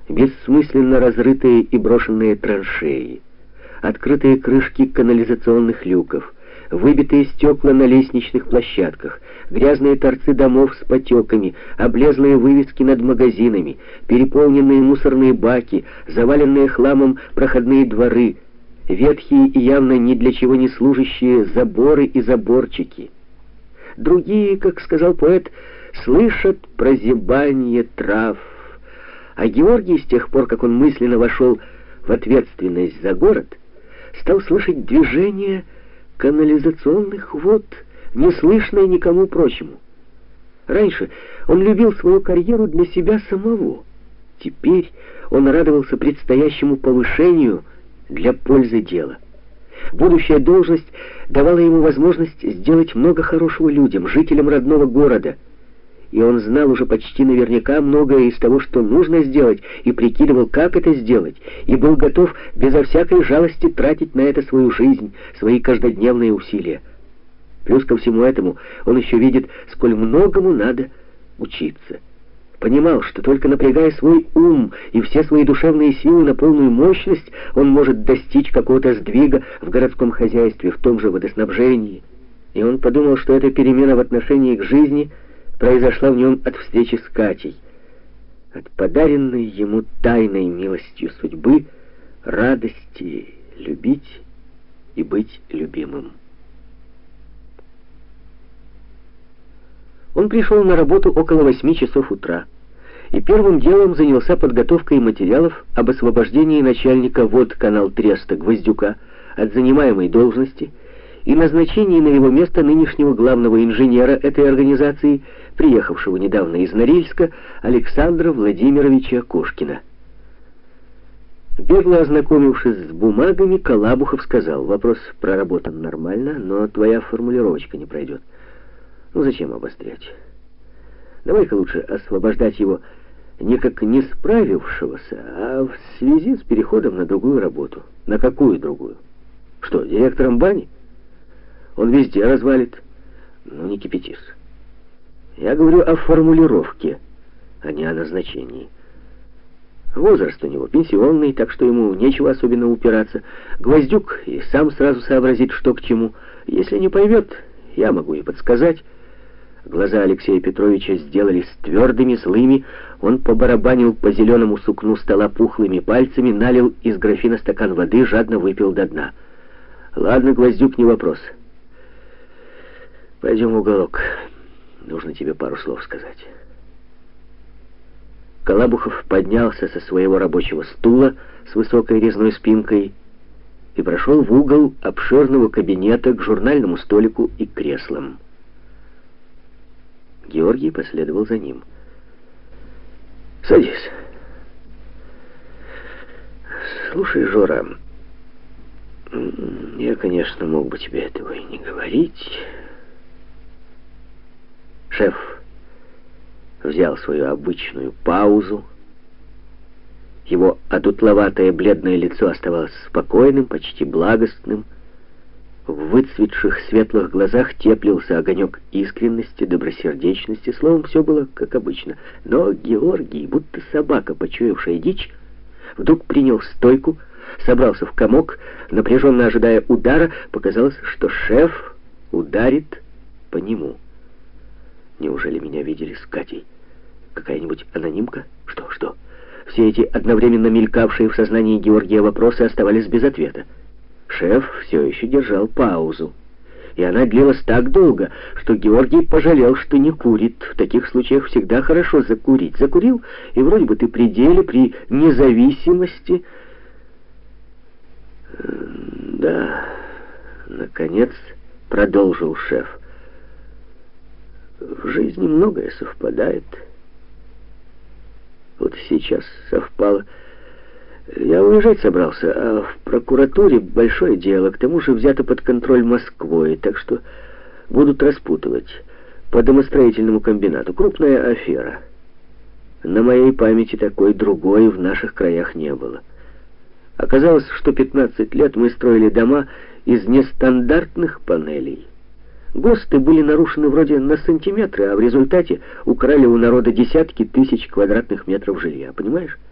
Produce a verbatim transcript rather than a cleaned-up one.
бессмысленно разрытые и брошенные траншеи, открытые крышки канализационных люков, выбитые стекла на лестничных площадках, грязные торцы домов с потеками, облезлые вывески над магазинами, переполненные мусорные баки, заваленные хламом проходные дворы, ветхие и явно ни для чего не служащие заборы и заборчики. Другие, как сказал поэт, слышат прозябание трав. А Георгий, с тех пор, как он мысленно вошел в ответственность за город, стал слышать движение канализационных вод, неслышное никому прочему. Раньше он любил свою карьеру для себя самого. Теперь он радовался предстоящему повышению для пользы дела. Будущая должность давала ему возможность сделать много хорошего людям, жителям родного города. И он знал уже почти наверняка многое из того, что нужно сделать, и прикидывал, как это сделать, и был готов безо всякой жалости тратить на это свою жизнь, свои каждодневные усилия. Плюс ко всему этому он еще видит, сколь многому надо учиться. Понимал, что только напрягая свой ум и все свои душевные силы на полную мощность, он может достичь какого-то сдвига в городском хозяйстве, в том же водоснабжении. И он подумал, что эта перемена в отношении к жизни произошла в нем от встречи с Катей, от подаренной ему тайной милостью судьбы радости любить и быть любимым. Он пришел на работу около восьми часов утра и первым делом занялся подготовкой материалов об освобождении начальника водканал Треста Гвоздюка от занимаемой должности и назначении на его место нынешнего главного инженера этой организации, приехавшего недавно из Норильска, Александра Владимировича Кошкина. Бегло ознакомившись с бумагами, Колабухов сказал: «Вопрос проработан нормально, но твоя формулировочка не пройдет. Ну зачем обострять? Давай-ка лучше освобождать его не как не справившегося, а в связи с переходом на другую работу». «На какую другую? Что, директором бани? Он везде развалит». «Ну не кипятись. Я говорю о формулировке, а не о назначении. Возраст у него пенсионный, так что ему нечего особенно упираться. Гвоздюк и сам сразу сообразит, что к чему. Если не поймет, я могу и подсказать». Глаза Алексея Петровича сделались твердыми, злыми. Он побарабанил по зеленому сукну стола пухлыми пальцами, налил из графина стакан воды, жадно выпил до дна. «Ладно, Гвоздюк, не вопрос. Пойдем в уголок. Нужно тебе пару слов сказать». Колабухов поднялся со своего рабочего стула с высокой резной спинкой и прошел в угол обширного кабинета к журнальному столику и креслам. Георгий последовал за ним. «Садись. Слушай, Жора, я, конечно, мог бы тебе этого и не говорить». Шеф взял свою обычную паузу. Его одутловатое бледное лицо оставалось спокойным, почти благостным. В выцветших светлых глазах теплился огонек искренности, добросердечности. Словом, все было как обычно. Но Георгий, будто собака, почуявшая дичь, вдруг принял стойку, собрался в комок, напряженно ожидая удара. Показалось, что шеф ударит по нему. Неужели меня видели с Катей? Какая-нибудь анонимка? Что, что? Все эти одновременно мелькавшие в сознании Георгия вопросы оставались без ответа. Шеф все еще держал паузу, и она длилась так долго, что Георгий пожалел, что не курит. В таких случаях всегда хорошо закурить. Закурил, и вроде бы ты при деле, при независимости. Да, наконец продолжил шеф. В жизни многое совпадает. Вот сейчас совпало. Я уезжать собрался, а в прокуратуре большое дело, к тому же взято под контроль Москвой, так что будут распутывать по домостроительному комбинату. Крупная афера. На моей памяти такой другой в наших краях не было. Оказалось, что пятнадцать лет мы строили дома из нестандартных панелей. ГОСТы были нарушены вроде на сантиметры, а в результате украли у народа десятки тысяч квадратных метров жилья, понимаешь?